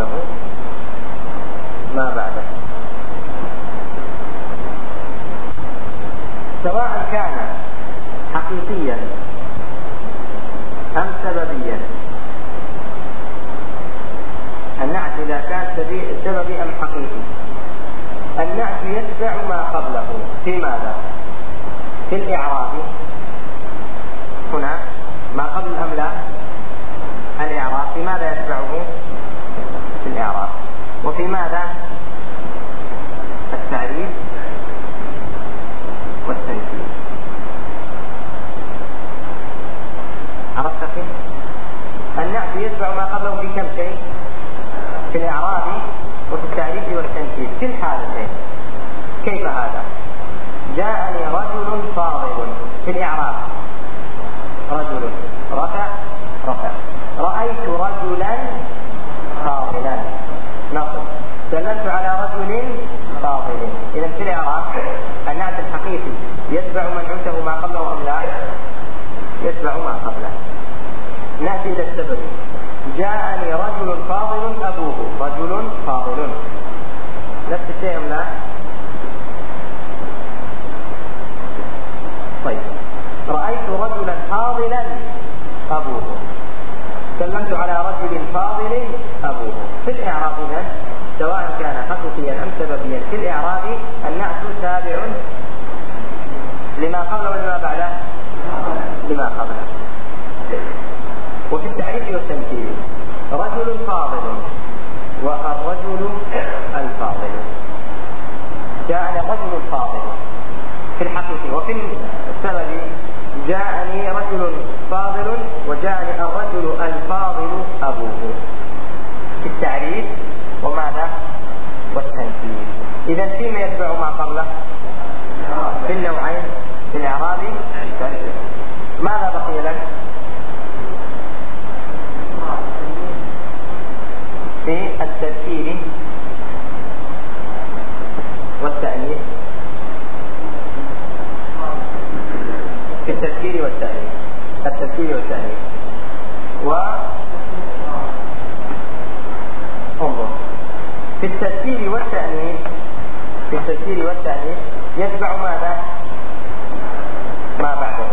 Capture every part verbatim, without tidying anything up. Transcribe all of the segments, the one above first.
بعده ما بعده سواء كان حقيقيا أم سببيا. النعت إذا كان سببي أم حقيقي، النعت يتبع ما قبله في ماذا؟ في الإعراب. هنا ما قبل أم لا؟ الإعراب. في ماذا يتبعه؟ في الإعراب. وفي ماذا؟ التعريف والتنكير. عرفت كيف؟ النعت يتبع ما قبله في كم شيء؟ في الإعراب وفي التعريف والتنكير في الحالتين. كيف هذا؟ جاءني رجل فاضل في الإعراب، رجل رفع رفع. رأيت رجلا فاضلا نصب. دللت على رجل فاضل. إذا في الإعراب النعت الحقيقي يتبع منعوته ما قبله أم لا؟ يتبع ما قبله. نأتي إلى السبب. جاءني رجل فاضل أبوه، رجل فاضل نفس الشيء أم لا؟ طيب رأيت رجلا فاضلا أبوه، سلمت على رجل فاضل أبوه. في الإعراب إذن سواء كان حقيقيا أم سببيا في الإعراب النعت تابع لما قبله ولما بعده؟ لما قبله. وفي التعريف والتنكير رجل فاضل والرجل الفاضل. جاءني الرجل الفاضل في الحقيقة. وفي السبب جاءني رجل فاضل وجاءني الرجل الفاضل أبوه. في التعريف وماذا؟ والتنكير. إذا فيما يتبع ما قبله في النوعين في الإعراب. ماذا بقي لك؟ في التذكير والتأنيث. في التذكير والتأنيث التذكير والتأنيث و انظر في التذكير والتأنيث في التذكير والتأنيث يتبع ماذا؟ ما بعده.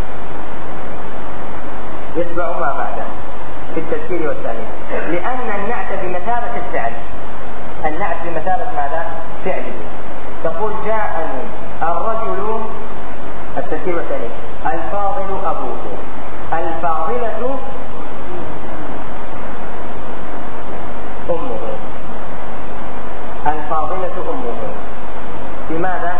يتبع ما بعده في التذكير والتأنيث، لأن النعت بمثابة الفعل. النعت بمثابة ماذا؟ فعله. تقول جاءني الرجل التذكير والتأنيث الفاضل أبوه، الفاضلة أمه، الفاضلة أمه. لماذا؟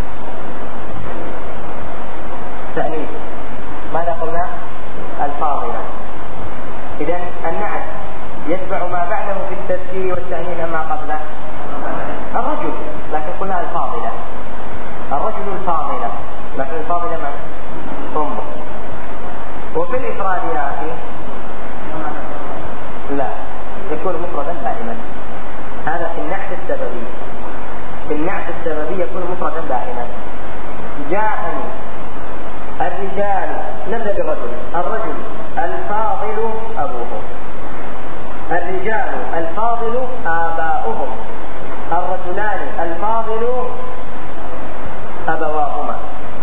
تأنيث. ماذا قلنا؟ الفاضلة. إذن النعت يتبع ما بعده في التذكير والتأنيث أما قبله الرجل، لكن قلنا الفاضلة. الرجل الفاضلة، لكن الفاضلة من؟ أمه. وفي الإفراد يا أخي لا، يكون مفردا دائما. هذا في النعت السببي. في النعت السببي يكون مفردا دائما. جاءني الرجال، نبدأ بالرجل. الرجل الفاضل أبوه، الرجال الفاضل آباؤهم، الرجلان الفاضل أبواهما.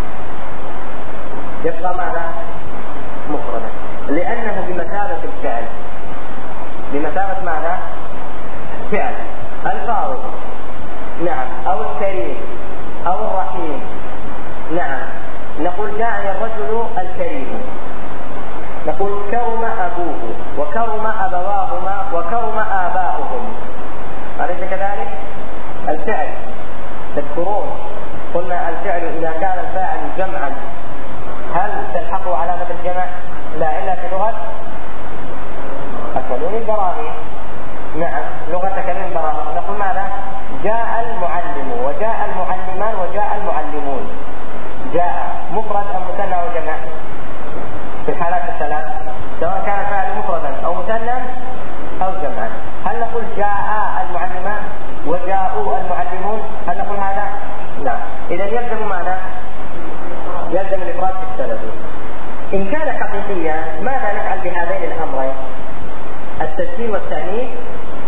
يبقى ماذا؟ مفردا، لأنه بمثابة الفعل. بمثابة ماذا؟ فعل. الفاضل نعم، أو الكريم أو الرحيم نعم. نقول جاءني الرجل الكريم، نقول كرم أبوه وكرم أبواهما وكرم آباؤهم. أليس كذلك؟ الفعل تذكرون قلنا الفعل إذا كان الفاعل جمعا هل تلحقه علامة الجمع؟ لا، إلا في لغة أكلون البراغي. نعم، لغة أكلون البراغي. نقول ماذا؟ جاء المعلم وجاء المعلمان وجاء المعلمون. جاء مفرد أم مثنى أو جمع؟ في الحالات الثلاث سواء كان فاعل مفردا أو مثنى أو جمعا. هل نقول جاء المعلمان وجاءوا المعلمون؟ هل نقول هذا؟ لا. إذا يلزم ماذا؟ يلزم الإفراد في السبب. إن كان حقيقيا ماذا نفعل بهذين الأمرين؟ التذكير والتأنيث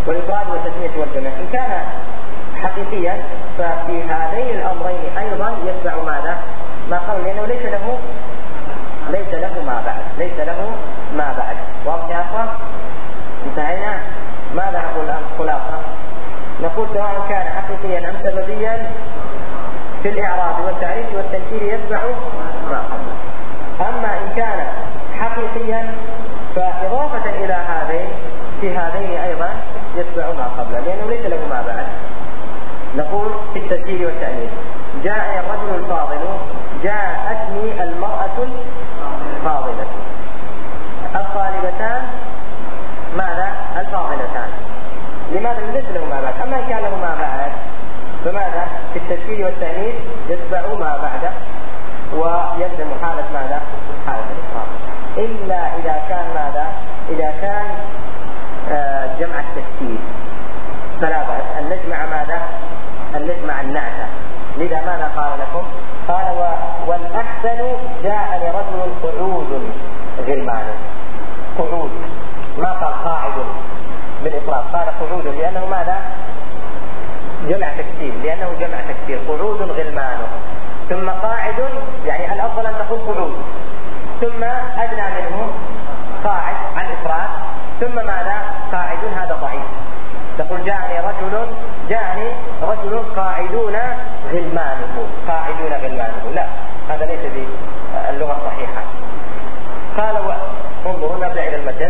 والإفراد والتثنية والجمع. إن كان حقيقيا ففي هذين الأمرين أيضا يتبع ماذا؟ ما قال، لأنه ليس له ليس له ما بعد ليس له ما بعد. واضح يا أخوان؟ انتهينا. ماذا نقول الآن خلاصة؟ نقول سواء كان حقيقيا أم سببيا في الإعراب والتعريف والتنكير يتبع ما قبله. أما إن كان حقيقيا فإضافة إلى هذين في هذين أيضا يتبع ما قبله، لأنه ليس له ما بعد. نقول في التذكير والتأنيث: جاء الرجل الفاضل، جاءتني المرأة الفاضلة. الطالبتان ماذا؟ الفاضلتان. لماذا؟ ليس له ما بعد. أما إن كان له ما بعد فماذا؟ في التذكير والتأنيث يتبع ما بعده ويلزم حالة ماذا؟ حالة الإفراد، إلا إذا كان ماذا؟ إذا كان آه جمع التذكير فلا بأس أن نجمع ماذا؟ أن نجمع النعت. لذا ماذا قال لكم؟ قال: والأحسن جاء لرجل قعود غلمان. قعود، ما قال قاعد بالإفراد، قال قعود لأنه ماذا؟ جمع تكسير، لأنه جمع تكسير. قعود غلمان، ثم قاعد، يعني الأفضل أن تقول قعود، ثم أدنى منه قاعد عن إفراد، ثم ماذا؟ قاعد. هذا ضعيف. تقول جاءني رجل جاءني رجل قاعدون غلمانه، قاعدون غلمانه، لا، هذا ليس باللغة الصحيحة. قال و... انظروا نرجع إلى المتن.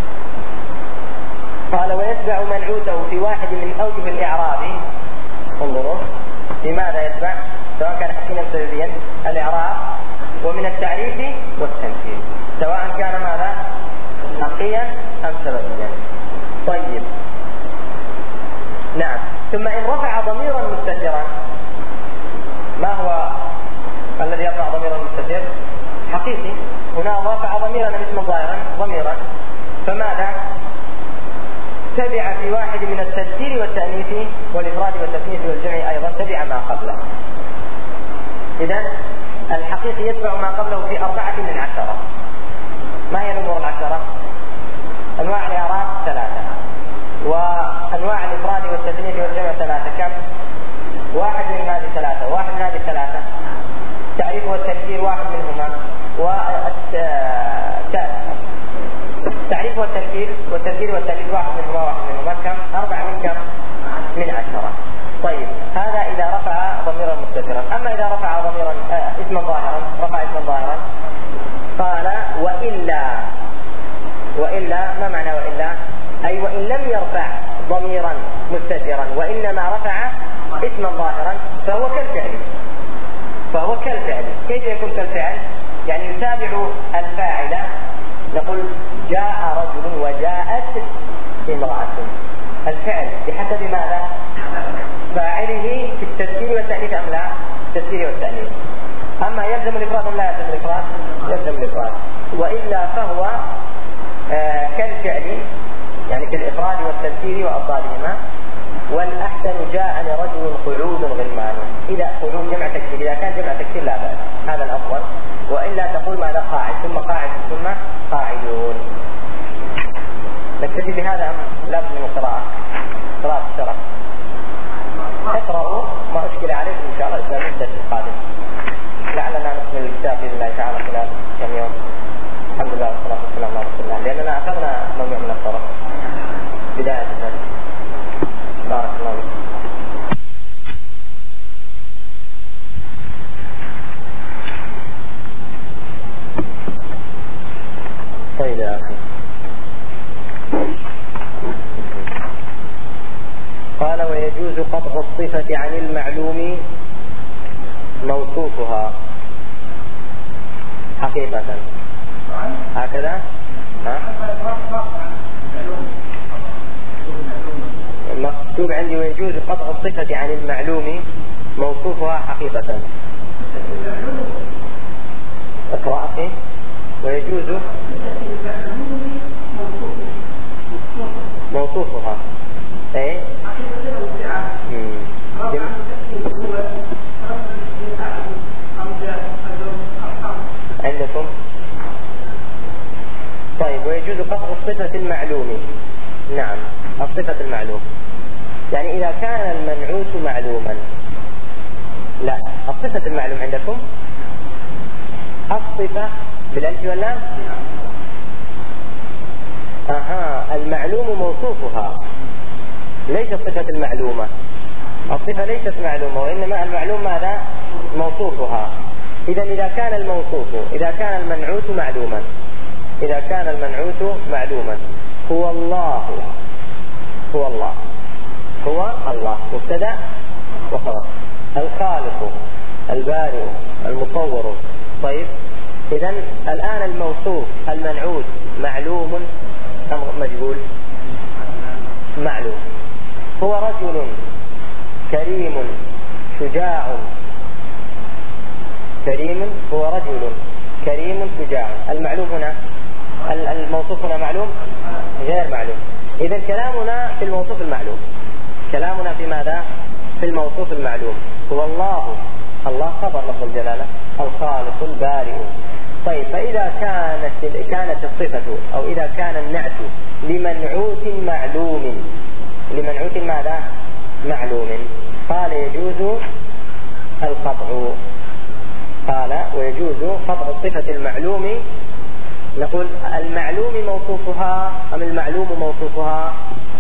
قال: ويتبع منعوته في واحد من أوجه الإعراب. انظروا لماذا يتبع، سواء كان حكيما سببيا الإعراب ومن التعريف والتنكير، سواء كان ماذا؟ حقيا أم سببيا. طيب، نعم. ثم إن رفع ضميرا مستترا، ما هو الذي يرفع ضميرا مستتر؟ حقيقي. هنا رفع ضميرا اسما ظاهرا ضميرا، فماذا؟ تبع في واحد من التذكير والتأنيث والإفراد والتثنية والجمع أيضا تبع ما قبله. إذن الحقيقي يتبع ما قبله في أربعة من عشرة. ما هي الأمور العشرة؟ أنواع الإعراب ثلاثة، وأنواع الإفراد والتثنية والجمع ثلاثة. كم؟ واحد من هذه ثلاثة، واحد من هذه ثلاثة. التعريف والتنكير واحد منهما، والتعريف والتنكير والتنكير والتأنيث واحد منهما واحد منهما. كم؟ أربعة من كم؟ من عشرة. طيب، هذا إذا رفع ضميرا مستترا. أما إذا رفع ضميرا آه اسما ظاهرا، رفع اسما ظاهرا، قال: وإلا. وإلا ما معنى وإلا؟ أي وإن لم يرفع ضميرا مستترا وإنما رفع اسما ظاهرا فهو كالفعل. فهو كالفعل. كيف يكون كالفعل؟ يعني يتابع الفاعل. نقول جاء رجل وجاءت امرأة. الفعل بحسب ماذا؟ فاعله في التذكير والتأنيث أم لا؟ التذكير والتأنيث. أما يلزم الإفراد أم لا يلزم الإفراد؟ يلزم الإفراد. وإلا فهو آه كالفعل، يعني في الإفراد والتذكير وأضدادهما. والأحسن جاء لرجل قعود غلمان. إذا قعود جمع تكسير، إذا كان جمع تكسير لا بأس، هذا الأفضل. وإلا تقول ماذا؟ قاعد، ثم قاعد، ثم قاعدون. نكتفي بهذا أم لا بد من القراءة؟ قراءة الشرف. اقرأوا ما أشكل عليكم إن شاء الله إلى المدة القادمة. لعلنا نكمل الكتاب بإذن الله تعالى خلال كم يوم. الحمد لله والصلاة والسلام على رسول الله. لأننا أخذنا نوع من الصرف بداية ذلك. بارك الله فيكم. طيب يا أخي. قال: ويجوز قطع الصفة عن المعلوم موصوفها حقيقة. هكذا؟ ها؟ مكتوب عندي: ويجوز قطع الصفة عن المعلوم موصوفها حقيقة. اقرأ فيه. ويجوز موصوفها ايه عندكم. طيب، ويجوز قطع الصفة المعلوم. نعم. الصفة المعلوم. يعني إذا كان المنعوت معلوما، لا، الصفة المعلوم عندكم الصفة بالألف واللام. أها، المعلوم موصوفها ليس الصفة المعلومة. الصفة ليست معلومة، وإنما المعلوم ماذا؟ موصوفها. إذا إذا كان الموصوف، إذا كان المنعوت معلوما، إذا كان المنعوت معلوما هو الله، هو الله، هو الله مبتدأ وخبر، الخالق البارئ المصور. طيب، إذا الآن الموصوف المنعوت معلوم أم مجهول؟ معلوم. هو رجل كريم شجاع. كريم، هو رجل كريم شجاع. المعلوم هنا، الموصوف هنا معلوم غير معلوم. إذا كلامنا في الموصوف المعلوم، كلامنا في ماذا؟ في الموصوف المعلوم. هو الله، الله خبر لفظ الجلالة، الخالق البارئ. طيب، فإذا كانت كانت الصفة أو إذا كان النعت لمنعوت معلوم، لمنعوت ماذا؟ معلوم، قال يجوز القطع. قال ويجوز قطع الصفة المعلوم. نقول المعلوم موصوفها أم المعلوم موصوفها؟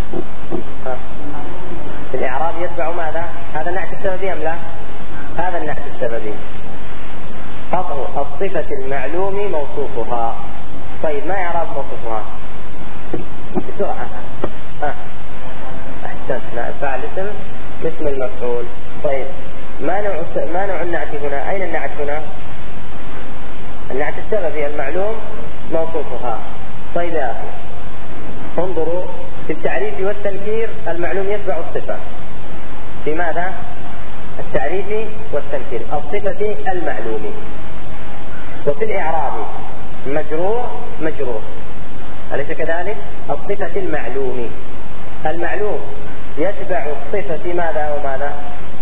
في الإعراب يتبع ماذا؟ هذا النعت السببي أم لا؟ هذا النعت السببي. قطع الصفة المعلوم موصوفها. طيب، ما إعراب موصوفها؟ بسرعة. آه. أحسنت، نائب فاعل اسم اسم المفعول. طيب، ما نوع ما نوع النعت هنا؟ أين النعت هنا؟ النعت السببي المعلوم موصوفها. طيب يا أخي، انظروا في التعريف والتنكير المعلوم يتبع الصفة. في ماذا؟ التعريف والتنكير الصفة المعلوم. وفي الإعراب مجرور مجرور، أليس كذلك؟ الصفة المعلوم، المعلوم يتبع الصفة ماذا وماذا؟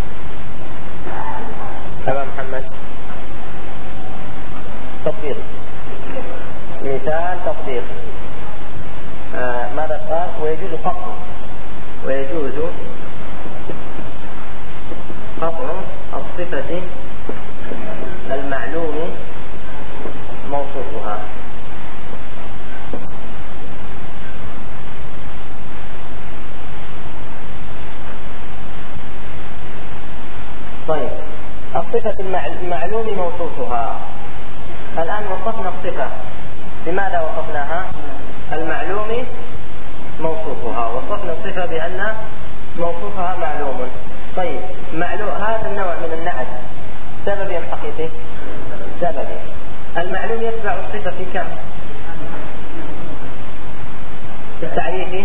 أبا محمد تطبيق، مثال تطبيق. آه ماذا قال؟ ويجوز قطع، ويجوز قطع الصفة المعلوم موصوفها. طيب، الصفة المعلوم موصوفها. الآن وصفنا الصفة، لماذا وصفناها؟ المعلوم موصوفها. وصفنا الصفة بأن موصوفها معلوم. طيب، معلوم هذا النوع من النعت سببي أم حقيقي؟ سببي. المعلوم يتبع الصفة في كم؟ في التعريف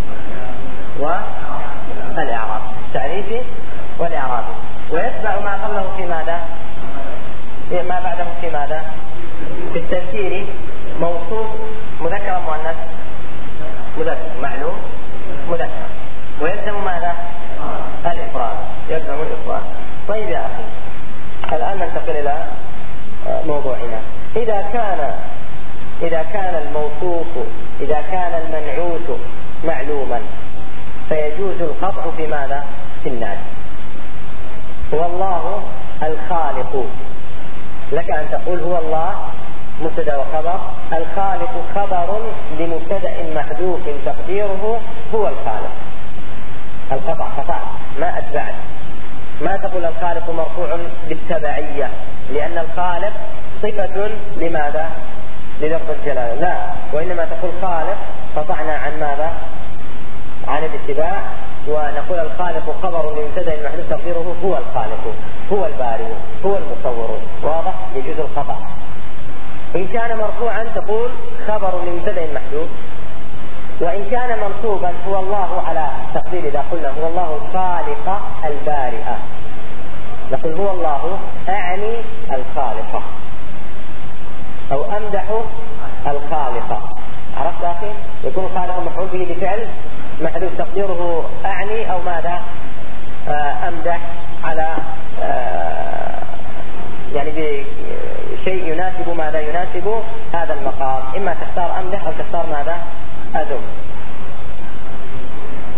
والإعراب، التعريف والإعراب. ويتبع ما قبله في ماذا؟ ما بعده في ماذا؟ في التنكير. موصوف مذكر مؤنث؟ مذكر. معلوم مذكر. ويلزم ماذا؟ الإفراد، يلزم الإفراد. طيب يا أخي، الآن ننتقل إلى موضوعنا. إذا كان إذا كان الموصوف إذا كان المنعوت معلوما فيجوز القطع في ماذا؟ في النعت. هو الله الخالق، لك أن تقول هو الله مبتدأ وخبر، الخالق خبر لمبتدأ محذوف تقديره هو الخالق. القطع قطع، ما أتبعت. ما تقول الخالق مرفوع بالتبعية لأن الخالق صفة لماذا؟ للفظ الجلالة، لا، وإنما تقول خالق قطعنا عن ماذا؟ عن الاتباع، ونقول الخالق خبر لمبتدأ محذوف تقديره هو الخالق، هو البارئ، هو المصور. واضح؟ يجوز القطع. إن كان مرفوعا تقول خبر لمبتدأ محذوف، وإن كان منصوبا هو الله على تقدير إذا قلنا هو الله الخالق البارئ، نقول هو الله أعني الخالق أو أمدح الخالق. عرفت أخي؟ يكون الخالق مفعول به بفعل محذوف تقديره أعني أو ماذا؟ آه أمدح على آه يعني بشيء يناسب ماذا؟ يناسب هذا المقام. إما تختار أمدح أو تختار ماذا؟ أذم.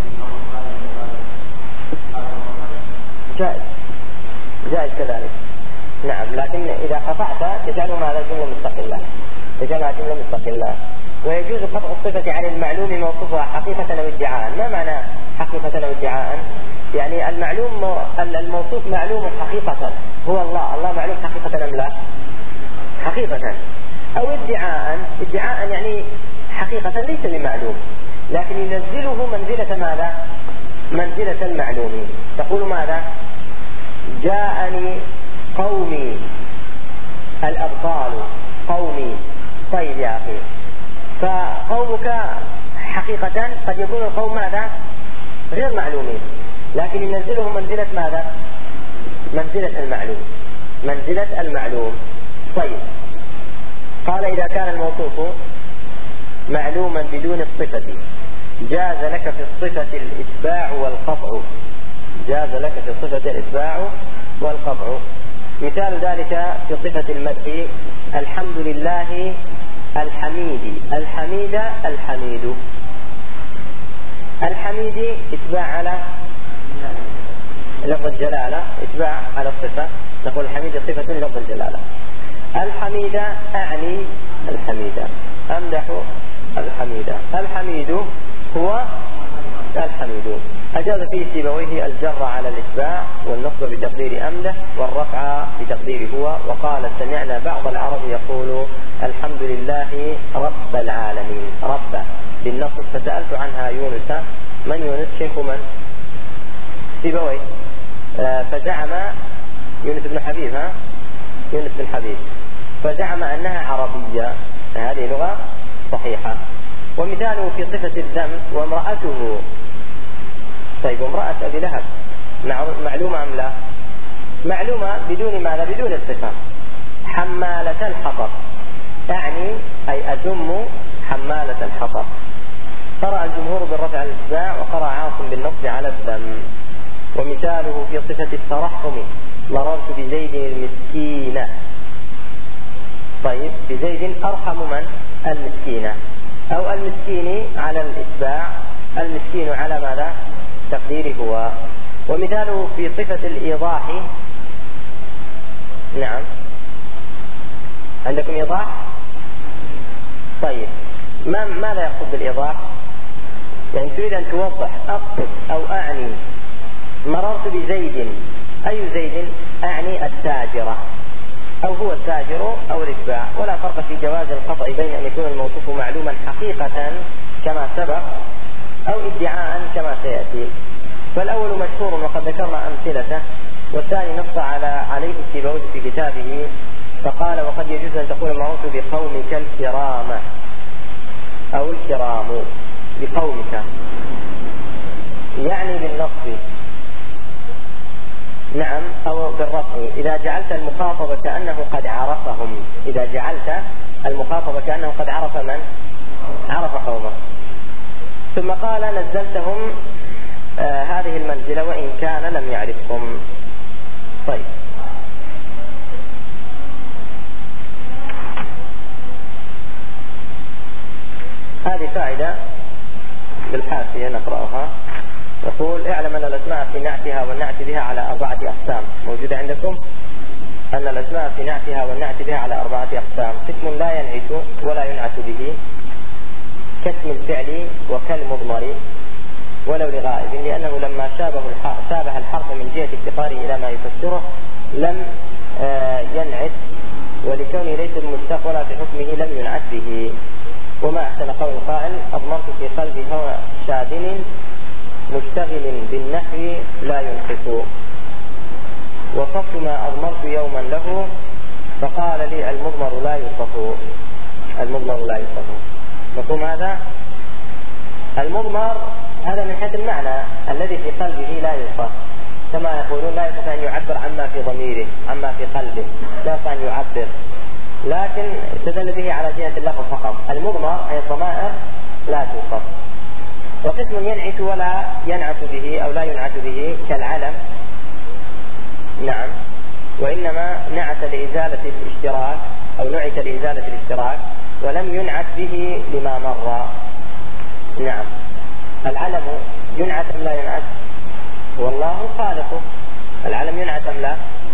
جائز كذلك. نعم، لكن إذا قطعت تجعله ماذا؟ جملة مستقلة، تجعلها جملة مستقلة. ويجوز قطع الصفة عن المعلوم موصوفها حقيقة أو ادعاء. ما معنى حقيقة أو ادعاء؟ يعني المعلوم الموصوف معلوم حقيقة، هو الله، الله معلوم حقيقة أم لا؟ حقيقة. أو ادعاء، ادعاء يعني حقيقة ليس بمعلوم لكن ينزله منزلة ماذا؟ منزلة المعلوم. تقول ماذا؟ جاءني قومي الأبطال، قومي. طيب يا أخي، فقومك حقيقة قد يكون القوم ماذا؟ غير معلومين، لكن ينزله منزلة ماذا؟ منزلة المعلوم، منزلة المعلوم. طيب، قال إذا كان الموصوف معلوما بدون الصفة جاز لك في الصفة الإتباع والقطع، جاز لك في الصفة الإتباع والقطع. مثال ذلك في صفة المدح: الحمد لله الحميد، الحميد الحميد. الحميد إتباع على لفظ الجلالة، إتباع على الصفة، نقول الحميد صفة لفظ الجلالة. الحميد أعني الحميد، أمدح الحميد، الحميد هو الحميد. أجاز فيه سيبويه الجر على الإتباع والنصب بتقدير أمدح والرفع بتقدير هو. وقال: سمعنا بعض العرب يقول الحمد لله رب العالمين، رب بالنصب. فسألت عنها يونس، من يونس؟ شيخ من؟ سيبويه. آه فزعم يونس بن حبيب، ها يونس بن حبيب، فزعم أنها عربية، هذه لغة صحيحة. ومثاله في صفة الذم: وامرأته. طيب، وامرأة أبي لهب معلومة أم لا؟ معلومة بدون ماذا؟ بدون الصفة. حمالة الحطب، أعني أي أذم حمالة الحطب. قرأ الجمهور بالرفع على الإتباع وقرأ عاصم بالنصب على الذم. ومثاله في صفة الترحم: مررت بزيد المسكين. طيب، بزيد أرحم من؟ المسكينة، أو المسكين على الإتباع، المسكين على ماذا؟ تقديره هو. ومثاله في صفة الإيضاح: نعم، عندكم إيضاح؟ طيب، ما ماذا يقصد بالإيضاح؟ يعني تريد أن توضح. أقصد أو أعني مررت بزيد، أي زيد؟ أعني التاجرة، أو هو التاجر أو الإتباع. ولا فرق في جواز القطع بين أن يكون الموصوف معلوما حقيقة كما سبق أو ادعاء كما سيأتي. فالأول مشهور وقد ذكرنا أمثلته، والثاني نص على عليه السيبوي في كتابه فقال: وقد يجوز أن تقول مررت بقومك الكرام، أو الكرام بقومك، يعني بالنصب، نعم، أو بالرفع إذا جعلت المخاطب كأنه قد عرفهم، إذا جعلت المخاطب كأنه قد عرف من؟ عرف قومه. ثم قال: نزلتهم آه هذه المنزلة وإن كان لم يعرفهم. طيب، هذه فائدة بالحاشية نقرأها. يقول: اعلم أن الأسماء في نعتها والنعت بها على أربعة أقسام. موجودة عندكم؟ أن الأسماء في نعتها والنعت بها على أربعة أقسام: قسم لا ينعت ولا ينعت به، كاسم الفعل وكالمضمر ولو لغائب، لأنه لما شابه شابه الحرف من جهة افتقاره إلى ما يفسره لم آه ينعت، ولكونه ليس بمشتق ولا في حكمه لم ينعت به. وما أحسن قول القائل: أضمرت في قلبي هوى شادن مشتغل بالنحو لا ينحف، وصفت ما أضمرت يوما له فقال لي المضمر لا يوصف، المضمر لا يوصف. مفهوم هذا؟ المضمر هذا من حيث المعنى الذي في قلبه لا يوصف، كما يقولون لا يستطيع أن يعبر عما في ضميره، عما في قلبه لا يستطيع أن يعبر، لكن استدل به على جهة اللفظ فقط. المضمر أي الضمائر لا توصف. وقسم ينعت ولا ينعت به أو لا ينعت به كالعلم، نعم، وإنما نعت لإزالة الاشتراك أو نعت لإزالة الاشتراك ولم ينعت به لما مر. نعم، العلم ينعت أم لا ينعت؟ والله خالقه. العلم ينعت أم لا؟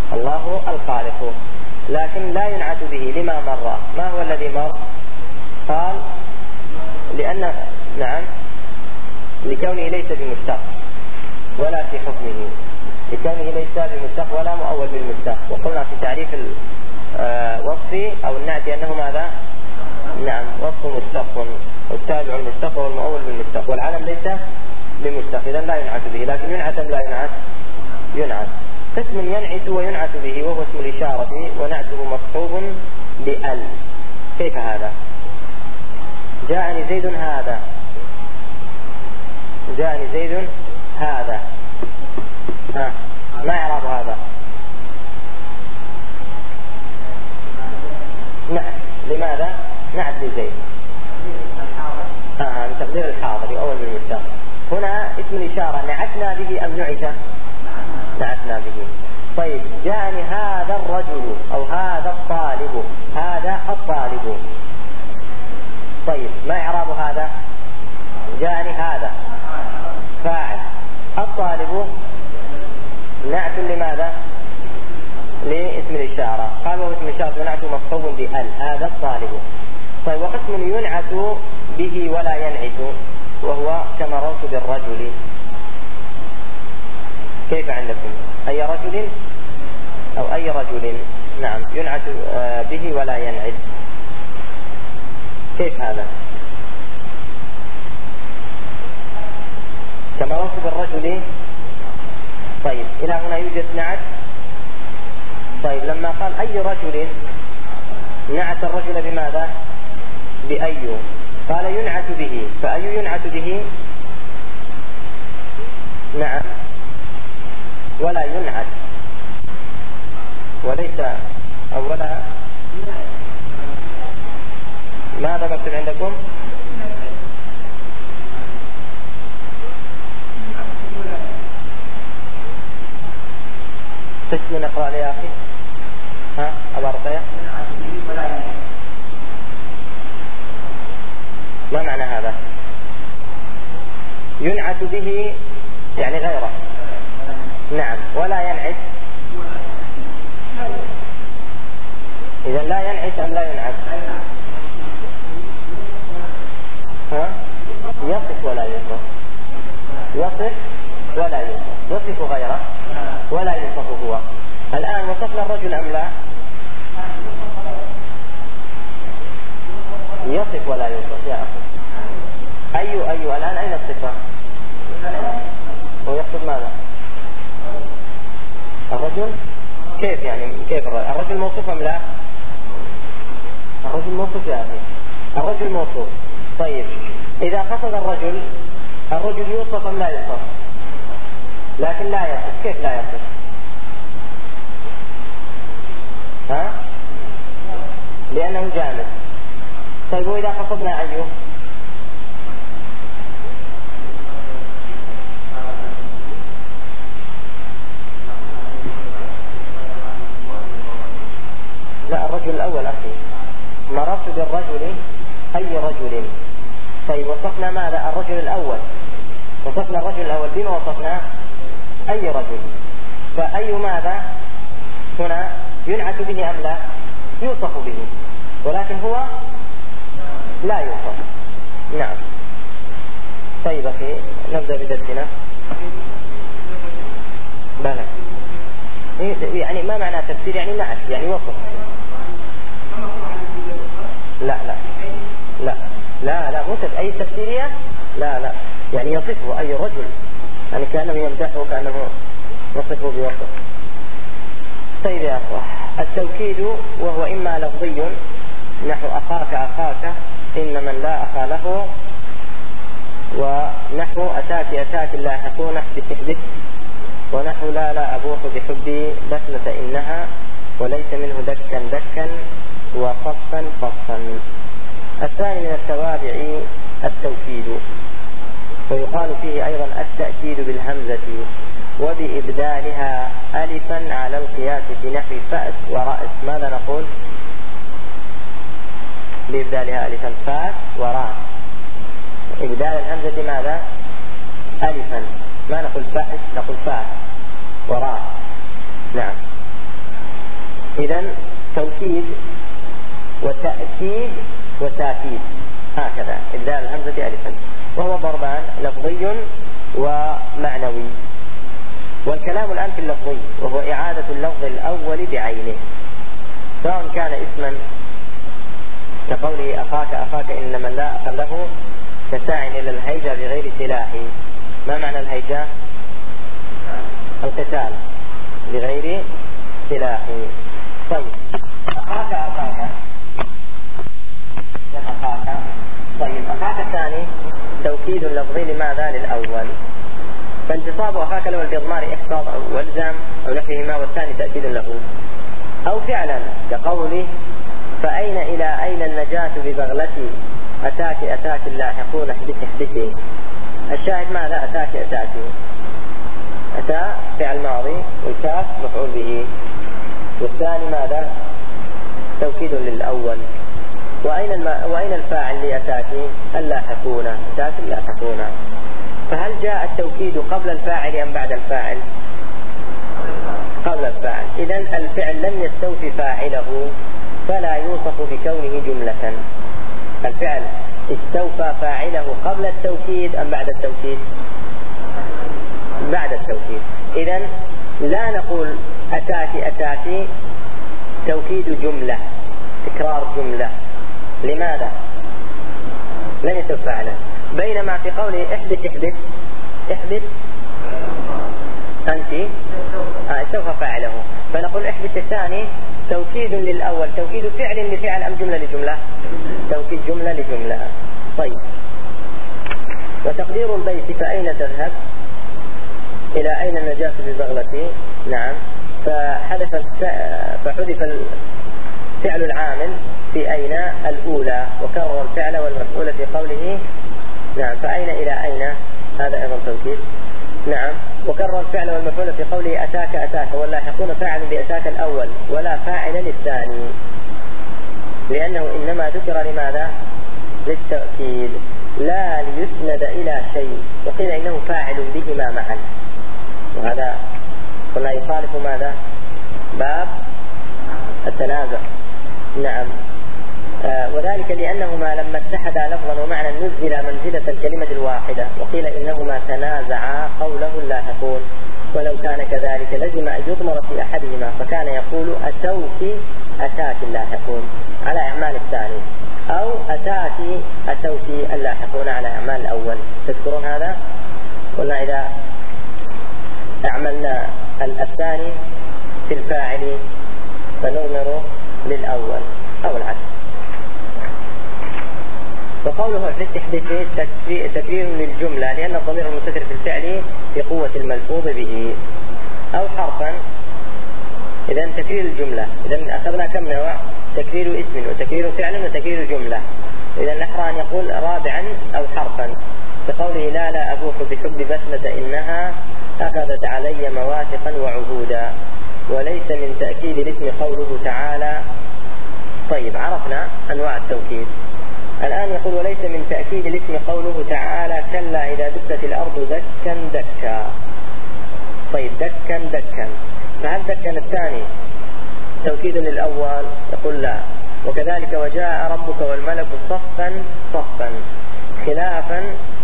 الله الخالق، لكن لا ينعت به لما مر. ما هو الذي مر؟ قال لأن نعم لكونه ليس بمشتق ولا في حكمه، لكونه ليس بمشتق ولا مؤول بالمشتق. وقلنا في تعريف الوصف أو النعت أنه ماذا؟ نعم وصف مشتق، والتابع المشتق والمؤول بالمشتق، والعلم ليس بمشتق، إذا لا ينعت به. لكن ينعت أم لا ينعت؟ ينعت. قسم ينعت وينعت به وهو اسم الإشارة ونعته مصحوب بأل. كيف هذا؟ جاءني زيد هذا، جاءني زيد هذا، ها ما إعراب هذا؟ نعم. لماذا؟ نعت لزيد آه من تقدير الحاضر أول بالمشتق. هنا اسم الإشارة نعتنا به أم نعت؟ نعتنا به. طيب جاءني هذا الرجل أو هذا الطالب، هذا الطالب. طيب ما إعراب هذا؟ جاءني هذا فاعل، الطالب نعت لماذا؟ لاسم الإشارة. قال وهو اسم الإشارة ونعته مصحوب بأل، هذا الطالب. طيب وقسم ينعت به ولا ينعت وهو كمررت بالرجل. كيف عندكم؟ أي رجل أو أي رجل؟ نعم ينعت به ولا ينعت. كيف هذا؟ كمررت بالرجل. طيب إلى هنا يوجد نعت. طيب لما قال أي رجل نعت الرجل بماذا؟ بأي. قال ينعت به، فأي ينعت به؟ نعم ولا ينعت، وليس أولها. ماذا مكتوب عندكم؟ قسم نقرأ لي يا أخي. ها أبا رقية ما معنى هذا؟ ينعت به يعني غيره. نعم ولا ينعت. إذا لا ينعت أم لا ينعت؟ ها؟ يصف ولا يصف، يصف ولا يصف، يصف غيره ولا يصف هو. الآن وصفنا الرجل أم لا؟ يصف ولا يصف يا أخي. أي أي الآن أين الصفة؟ ويقصد ماذا؟ الرجل. كيف يعني كيف الرجل؟ الرجل موصوف أم لا؟ الرجل موصوف يا أخي، الرجل موصوف. طيب إذا قصد الرجل، الرجل يوصف أم لا يوصف؟ لكن لا يصف. كيف لا يصف؟ ها؟ لأنه جامد. طيب وإذا قصدنا أيه؟ لا الرجل الأول أخي، مررت بالرجل أي رجل. طيب وصفنا ماذا؟ الرجل الأول، وصفنا الرجل الأول بما وصفناه أي رجل. فأي ماذا هنا؟ ينعت به أم لا؟ يوصف به، ولكن هو لا يوصف. نعم. طيب أخي نبدأ بدرسنا. بلى يعني ما معنى تفسير؟ يعني نعت يعني وصف. لا لا لا لا لا مو أي تفسيرية. لا لا يعني يصفه أي رجل، يعني كأنه يمدحه كأنه يصفه بوصف. طيب يا أخوة التوكيد وهو إما لفظي نحو أخاك أخاك إن من لا أخا له، ونحو أتاك أتاك اللاحقون بحبك، ونحو لا لا أبوح بحبي بسمة إنها وليس منه دكا دكا وصفا صفا. الثاني من التوابع التوكيد، ويقال فيه أيضا التأكيد بالهمزة وبإبدالها ألفا على القياس في نحو فأس ورأس. ماذا نقول؟ بإبدالها ألفا فأس ورأس. إبدال الهمزة ماذا؟ ألفا. ما نقول فأس، نقول فأس ورأس. نعم. إذن توكيد وتأكيد وتأكيد هكذا إبدال الهمزة ألفا، وهو ضربان لفظي ومعنوي. والكلام الآن في اللفظي، وهو إعادة اللفظ الأول بعينه، سواء كان اسما كقوله أخاك أخاك إن من لا أخ له كساع إلى الهيجة بغير سلاح. ما معنى الهيجة؟ القتال بغير سلاح. طيب أخاك أخاك أخاك طيب أخاك الثاني توكيد لفظي لماذا؟ للأول، فانتصاب أخاك له بالإضمار احفظ أو والزم أو نحوهما، والثاني تأكيد له. أو فعلا كقوله فأين إلى أين النجاة ببغلتي أتاك أتاك اللاحقون احدث احدثي. الشاهد ماذا؟ أتاك أتاك، أتى فعل ماضي والكاف مفعول به، والثاني ماذا؟ توكيد للأول. وأين, الم... وأين الفاعل لأتاك؟ اللاحقون أتاك اللاحقون. فهل جاء التوكيد قبل الفاعل أم بعد الفاعل؟ قبل الفاعل. إذن الفعل لم يستوفي فاعله فلا يوصف بكونه جملة. الفعل استوفى فاعله قبل التوكيد أم بعد التوكيد؟ بعد التوكيد. إذن لا نقول أتاتي أتاتي توكيد جملة تكرار جملة. لماذا؟ لم يستوفى فاعله. بينما في قوله احدث احدث احدث أنت آه استوفى فاعله، فنقول احدث الثاني توكيد للأول، توكيد فعل لفعل أم جملة لجملة؟ توكيد جملة لجملة. طيب وتقدير البيت فأين تذهب إلى أين النجاة ببغلتي؟ نعم، فحذف فحذف الفعل العامل في أين الأولى وكرر الفعل والمفعول في قوله نعم فأين إلى أين، هذا أيضا توكيد. نعم، وكرر الفعل والمفعول في قوله أتاك أتاك، واللاحقون فاعل بأتاك الأول ولا فاعل للثاني، لأنه إنما ذكر لماذا؟ للتأكيد لا ليسند إلى شيء، وقيل إنه فاعل بهما معا، وهذا قلنا يخالف ماذا؟ باب التنازع. نعم، آه وذلك لأنهما لما اتحدا لفظا ومعنى نزل منزلة الكلمة الواحدة، وقيل إنهما تنازعا قوله اللاحقون، ولو كان كذلك لزم أن يضمر في أحدهما، فكان يقول أتوك أتاك اللاحقون على أعمال الثاني، أو أتاك أتوك اللاحقون على أعمال الأول. تذكرون هذا؟ قلنا إذا أعملنا الثاني في الفاعل فنضمر للأول أو العكس. وقوله احدث احدث تكرير للجملة، لأن الضمير المستتر في الفعل في قوة الملفوظ به. أو حرفا، إذا تكرير الجملة، إذا أخذنا كم نوع؟ تكرير اسم وتكرير فعل وتكرير جملة. إذا الأحرى أن يقول رابعا أو حرفا، كقوله لا لا أبوح بحب بسمة إنها أخذت علي مواثقا وعهودا. وليس من تأكيد الاسم قوله تعالى. طيب عرفنا أنواع التوكيد. الآن يقول وليس من تأكيد الاسم قوله تعالى كلا إذا دكت الأرض دكا دكا. طيب دكا دكا، فهل دكا الثاني توكيد للأول؟ يقول لا. وكذلك وجاء ربك والملك صفا صفا، خلافا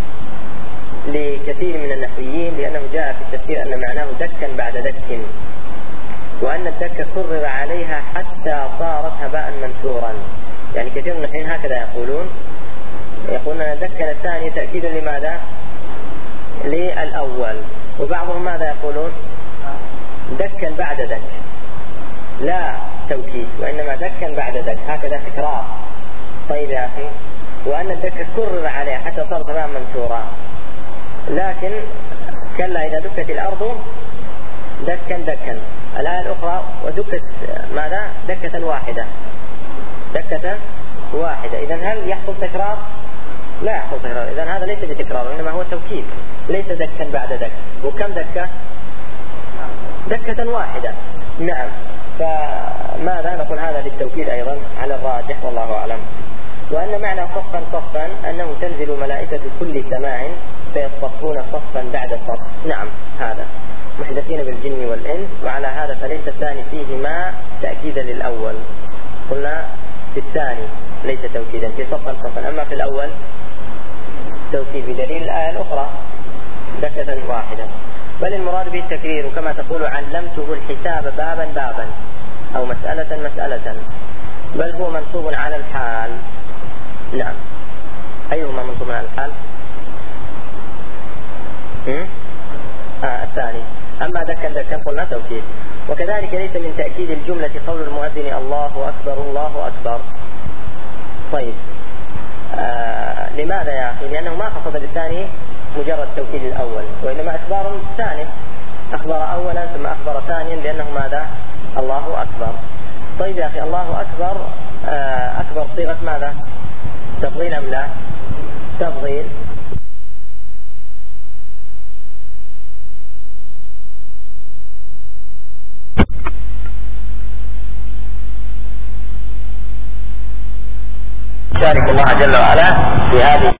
لكثير من النحويين، لأنه جاء في التفسير أن معناه دكا بعد دك، وأن الدك كرر عليها حتى صارت هباء منثورا. يعني كثير من النحويين هكذا يقولون، يقولون أن الدك الثاني تأكيد لماذا؟ للأول. وبعضهم ماذا يقولون؟ دكا بعد دك، لا توكيد، وإنما دكا بعد دك، هكذا تكرار. طيب يا أخي، وأن الدك كرر عليها حتى صارت هباء منثورا. لكن كلا إذا دكت الأرض دكا دكا. الآية الأخرى ودكت ماذا؟ دكة واحدة، دكة واحدة. إذن هل يحصل تكرار؟ لا يحصل تكرار. إذن هذا ليس بتكرار، إنما هو توكيد، ليس دكا بعد دك. وكم دكة؟ دكة واحدة. نعم، فماذا نقول؟ هذا للتوكيد أيضا على الراجح والله أعلم. وأن معنى صفا صفا أنه تنزل ملائكة كل سماع فيصفون صفا بعد صف. نعم، هذا محدث المكلفين بالجن والإنس، وعلى هذا فليس الثاني فيهما تأكيدا للأول. قلنا في الثاني ليس توكيدا في صفا صفا، أما في الأول توكيد بدليل الآية الأخرى دكة واحدة. بل المراد به التكرير، كما تقول علمته الحساب بابا بابا أو مسألة مسألة، بل هو منصوب على الحال. نعم، أيهما منصوب على الحال؟ آه الثاني. أما دكا دكا قلنا توكيد. وكذلك ليس من تأكيد الجملة قول المؤذن الله أكبر الله أكبر. طيب آه لماذا يا أخي؟ لأنه ما قصد بالثاني مجرد توكيد الأول، وإنما إخبار ثاني، أخبر أولا ثم أخبر ثانيا لأنه ماذا؟ الله أكبر. طيب يا أخي الله أكبر آه أكبر صيغة ماذا؟ تفضيل أم لا؟ تفضيل. شارك الله جل وعلا في هذه